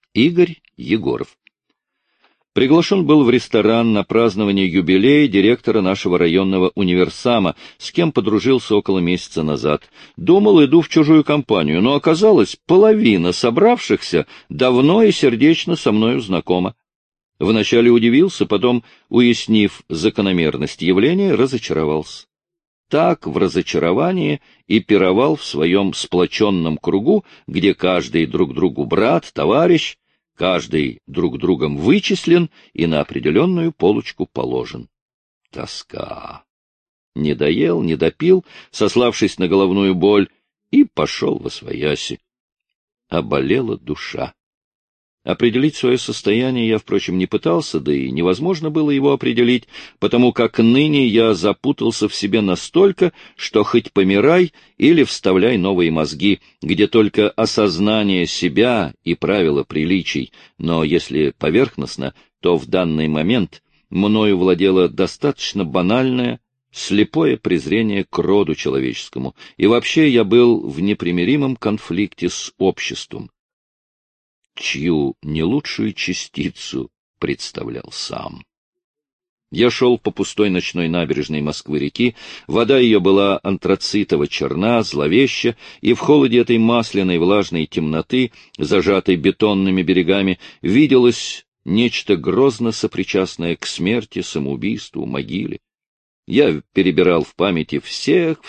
Игорь Егоров. Приглашен был в ресторан на празднование юбилея директора нашего районного универсама, с кем подружился около месяца назад. Думал, иду в чужую компанию, но оказалось, половина собравшихся давно и сердечно со мною знакома. Вначале удивился, потом, уяснив закономерность явления, разочаровался. Так в разочаровании и пировал в своем сплоченном кругу, где каждый друг другу брат, товарищ, каждый друг другом вычислен и на определенную полочку положен. Тоска. Не доел, не допил, сославшись на головную боль, и пошел восвояси. Оболела душа. Определить свое состояние я, впрочем, не пытался, да и невозможно было его определить, потому как ныне я запутался в себе настолько, что хоть помирай или вставляй новые мозги, где только осознание себя и правила приличий, но если поверхностно, то в данный момент мною владело достаточно банальное, слепое презрение к роду человеческому, и вообще я был в непримиримом конфликте с обществом, чью не лучшую частицу представлял сам. Я шел по пустой ночной набережной Москвы-реки, вода ее была антрацитово-черна, зловеща, и в холоде этой масляной влажной темноты, зажатой бетонными берегами, виделось нечто грозно сопричастное к смерти, самоубийству, могиле. Я перебирал в памяти всех.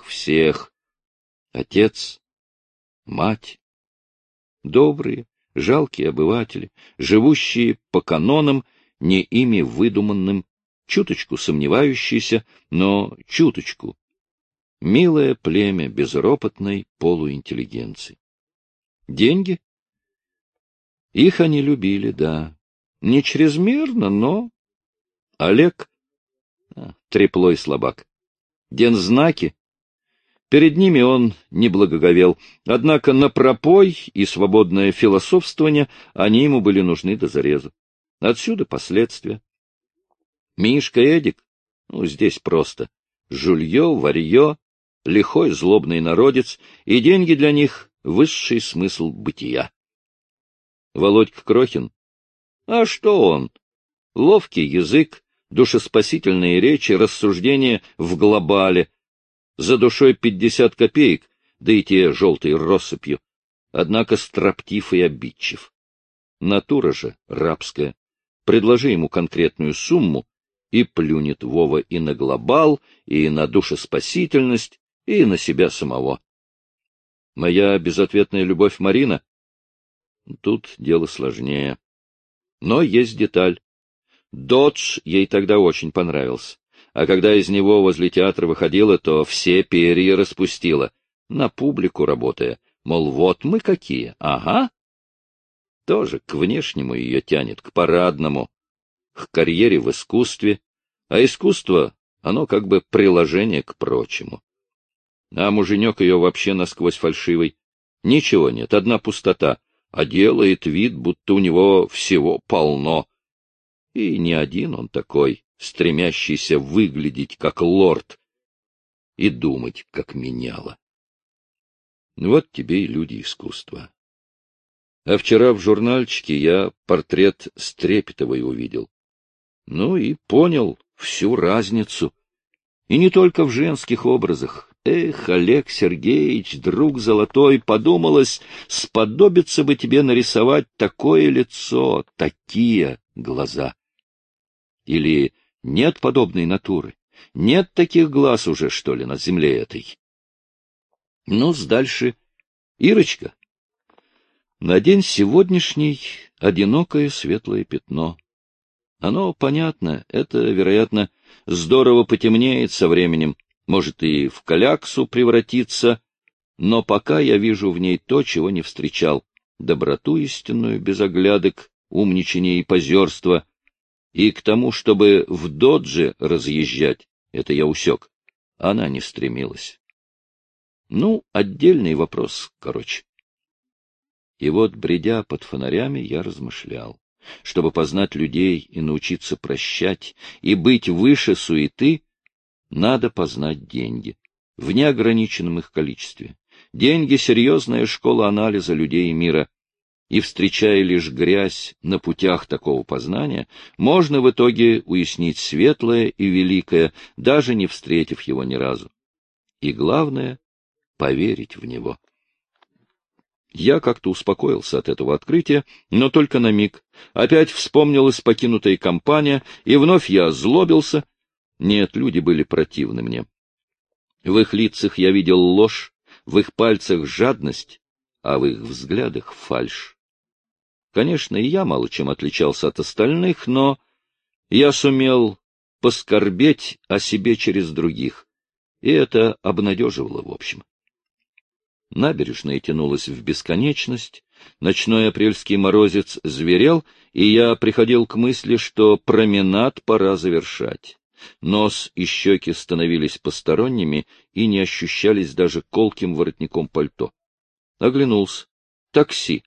Отец, мать, добрые, жалкие обыватели, живущие по канонам, не ими выдуманным, чуточку сомневающиеся, но чуточку. Милое племя безропотной полуинтеллигенции. Деньги? Их они любили, да. Не чрезмерно, но... Олег? Трепло и слабак. Дензнаки? Перед ними он не благоговел, однако на пропой и свободное философствование они ему были нужны до зарезу. Отсюда последствия. Мишка Эдик? Здесь просто. Жулье, варье, лихой злобный народец, и деньги для них — высший смысл бытия. Володька Крохин? А что он? Ловкий язык, душеспасительные речи, рассуждения в глобале. За душой 50 копеек, да и те желтой россыпью, однако строптив и обидчив. Натура же рабская. Предложи ему конкретную сумму, и плюнет Вова и на глобал, и на душеспасительность, и на себя самого. Моя безответная любовь Марина? Тут дело сложнее. Но есть деталь. Додж ей тогда очень понравился. А когда из него возле театра выходила, то все перья распустила, на публику работая, мол, вот мы какие, ага. Тоже к внешнему ее тянет, к парадному, к карьере в искусстве, а искусство, оно как бы приложение к прочему. А муженек ее вообще насквозь фальшивый. Ничего нет, одна пустота, а делает вид, будто у него всего полно. И не один он такой, стремящийся выглядеть как лорд и думать как меняла. Вот тебе и люди искусства. А вчера в журнальчике я портрет Стрепетовой увидел. И понял всю разницу. И не только в женских образах. Эх, Олег Сергеевич, друг золотой, подумалось, сподобится бы тебе нарисовать такое лицо, такие глаза. Или нет подобной натуры? Нет таких глаз уже, что ли, на земле этой? Дальше. Ирочка. На день сегодняшний одинокое светлое пятно. Оно, понятно, это, вероятно, здорово потемнеет со временем, может и в кляксу превратиться, но пока я вижу в ней то, чего не встречал — доброту истинную, без оглядок, умничания и позерства. И к тому, чтобы в додже разъезжать, это я усек, она не стремилась. Отдельный вопрос, короче. И вот, бредя под фонарями, я размышлял. Чтобы познать людей и научиться прощать, и быть выше суеты, надо познать деньги, в неограниченном их количестве. Деньги — серьезная школа анализа людей и мира. и встречая лишь грязь на путях такого познания, можно в итоге уяснить светлое и великое, даже не встретив его ни разу. И главное — поверить в него. Я как-то успокоился от этого открытия, но только на миг. Опять вспомнилась покинутая компания, и вновь я озлобился. Нет, люди были противны мне. В их лицах я видел ложь, в их пальцах жадность, а в их взглядах фальшь. Конечно, и я мало чем отличался от остальных, но я сумел поскорбеть о себе через других, и это обнадеживало в общем. Набережная тянулась в бесконечность, ночной апрельский морозец зверел, и я приходил к мысли, что променад пора завершать. Нос и щеки становились посторонними и не ощущались даже колким воротником пальто. Оглянулся. Такси.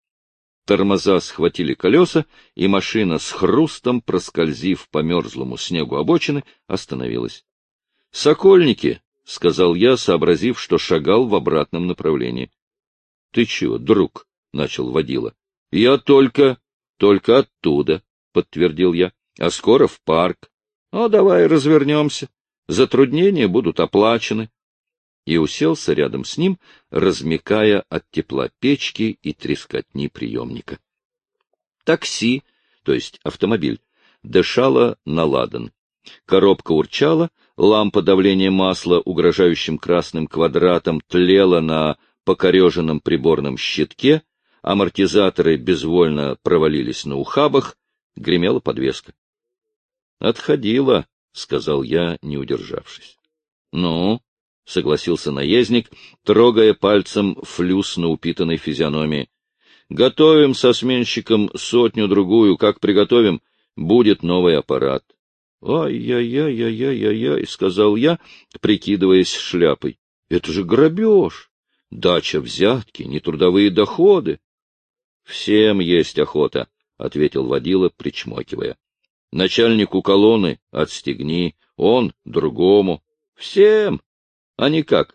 Тормоза схватили колеса, и машина с хрустом, проскользив по мерзлому снегу обочины, остановилась. — Сокольники! — сказал я, сообразив, что шагал в обратном направлении. — Ты чего, друг? — начал водила. — Я только оттуда, — подтвердил я. — А скоро в парк. — Ну, давай развернемся. Затруднения будут оплачены. И уселся рядом с ним, размякая от тепла печки и трескотни приемника. Такси, то есть автомобиль, дышало на ладан. Коробка урчала, лампа давления масла угрожающим красным квадратом тлела на покореженном приборном щитке, амортизаторы безвольно провалились на ухабах, гремела подвеска. — Отходила, — сказал я, не удержавшись. — Ну? — согласился наездник, трогая пальцем флюс на упитанной физиономии. — Готовим со сменщиком сотню-другую. Как приготовим, будет новый аппарат. — Ай-яй-яй-яй-яй-яй, — сказал я, прикидываясь шляпой. — Это же грабеж! Дача взятки, нетрудовые доходы. — Всем есть охота, — ответил водила, причмокивая. — Начальнику колонны отстегни, он другому. Всем! А никак.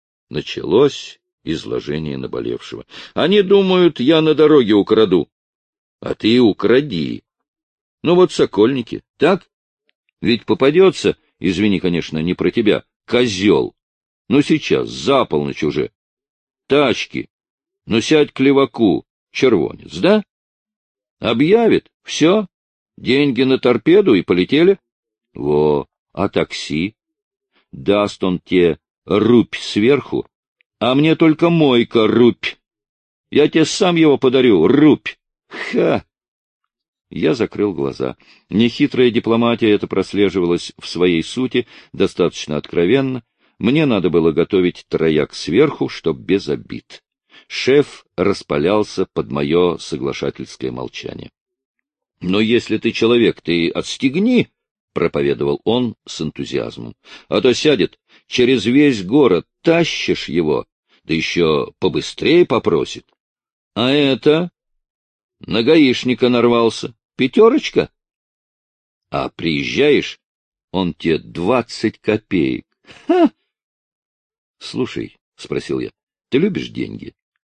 Началось изложение наболевшего. Они думают, я на дороге украду. А ты укради. Ну вот сокольники, так? Ведь попадется, извини, конечно, не про тебя, козел. Ну сейчас, за полночь уже. Тачки. Ну сядь к леваку, червонец, да? Объявит, все, деньги на торпеду и полетели. Во, а такси? Даст он те рубь сверху, а мне только мойка рубь. Я тебе сам его подарю, рубь. Ха! Я закрыл глаза. Нехитрая дипломатия это прослеживалась в своей сути достаточно откровенно. Мне надо было готовить трояк сверху, чтоб без обид. Шеф распалялся под мое соглашательское молчание. — Но если ты человек, ты отстегни, — проповедовал он с энтузиазмом, — а то сядет, через весь город тащишь его, да еще побыстрее попросит. А это... На гаишника нарвался. 5. А приезжаешь, он тебе 20 копеек. Ха! — Слушай, — спросил я, — ты любишь деньги?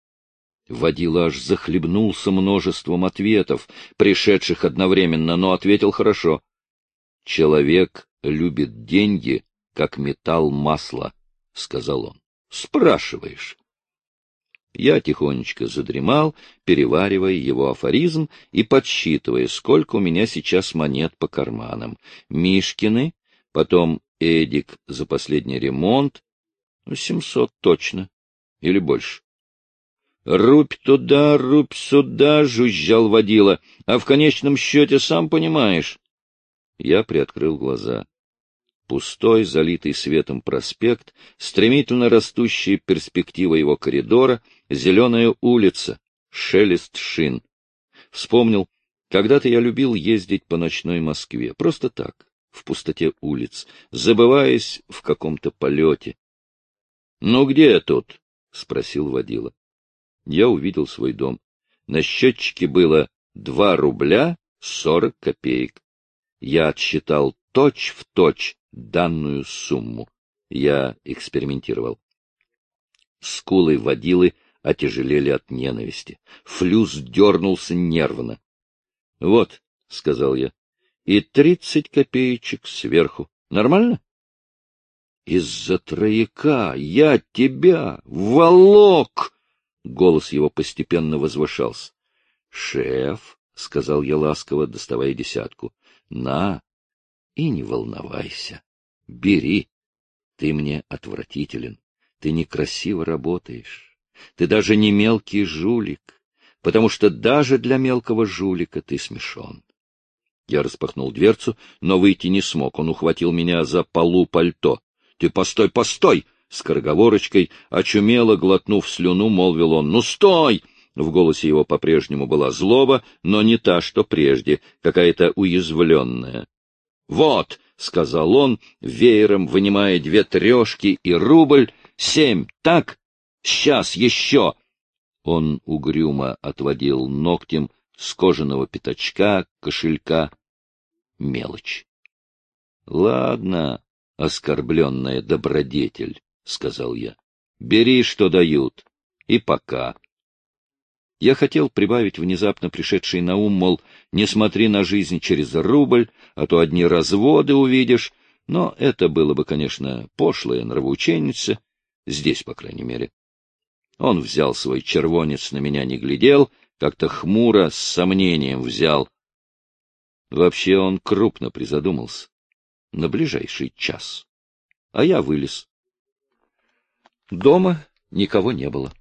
Водила аж захлебнулся множеством ответов, пришедших одновременно, но ответил хорошо. — Человек любит деньги, как металл масла, — сказал он. — Спрашиваешь. Я тихонечко задремал, переваривая его афоризм и подсчитывая, сколько у меня сейчас монет по карманам. Мишкины, потом Эдик за последний ремонт. 700 точно. Или больше. «Рубь туда, рубь сюда», — жужжал водила, — «а в конечном счете сам понимаешь». Я приоткрыл глаза. Пустой, залитый светом проспект, стремительно растущая перспектива его коридора, зеленая улица, шелест шин. Вспомнил, когда-то я любил ездить по ночной Москве, просто так, в пустоте улиц, забываясь в каком-то полете. — Ну где я тут? — спросил водила. Я увидел свой дом. На счетчике было 2 рубля 40 копеек. Я отсчитал точь-в-точь данную сумму. Я экспериментировал. Скулы водилы отяжелели от ненависти. Флюс дернулся нервно. — Вот, — сказал я, — и 30 копеечек сверху. Нормально? — Из-за трояка я тебя волок! Голос его постепенно возвышался. — Шеф, — сказал я ласково, доставая десятку, — на и не волновайся. Бери. Ты мне отвратителен. Ты некрасиво работаешь. Ты даже не мелкий жулик, потому что даже для мелкого жулика ты смешон. Я распахнул дверцу, но выйти не смог. Он ухватил меня за полу пальто. — Ты постой, постой! — скороговорочкой, очумело глотнув слюну, молвил он. — Ну, стой! В голосе его по-прежнему была злоба, но не та, что прежде, какая-то уязвленная. — Вот! — сказал он, веером вынимая 2 трешки и рубль. — 7, так? Сейчас еще! Он угрюмо отводил ногтем с кожаного пятачка кошелька мелочь. — Ладно, оскорбленная добродетель, — сказал я. — Бери, что дают, и пока. Я хотел прибавить внезапно пришедший на ум, мол, не смотри на жизнь через рубль, а то одни разводы увидишь, но это было бы, конечно, пошлое нравоученица, здесь, по крайней мере. Он взял свой червонец, на меня не глядел, как-то хмуро, с сомнением взял. Вообще он крупно призадумался. На ближайший час. А я вылез. Дома никого не было.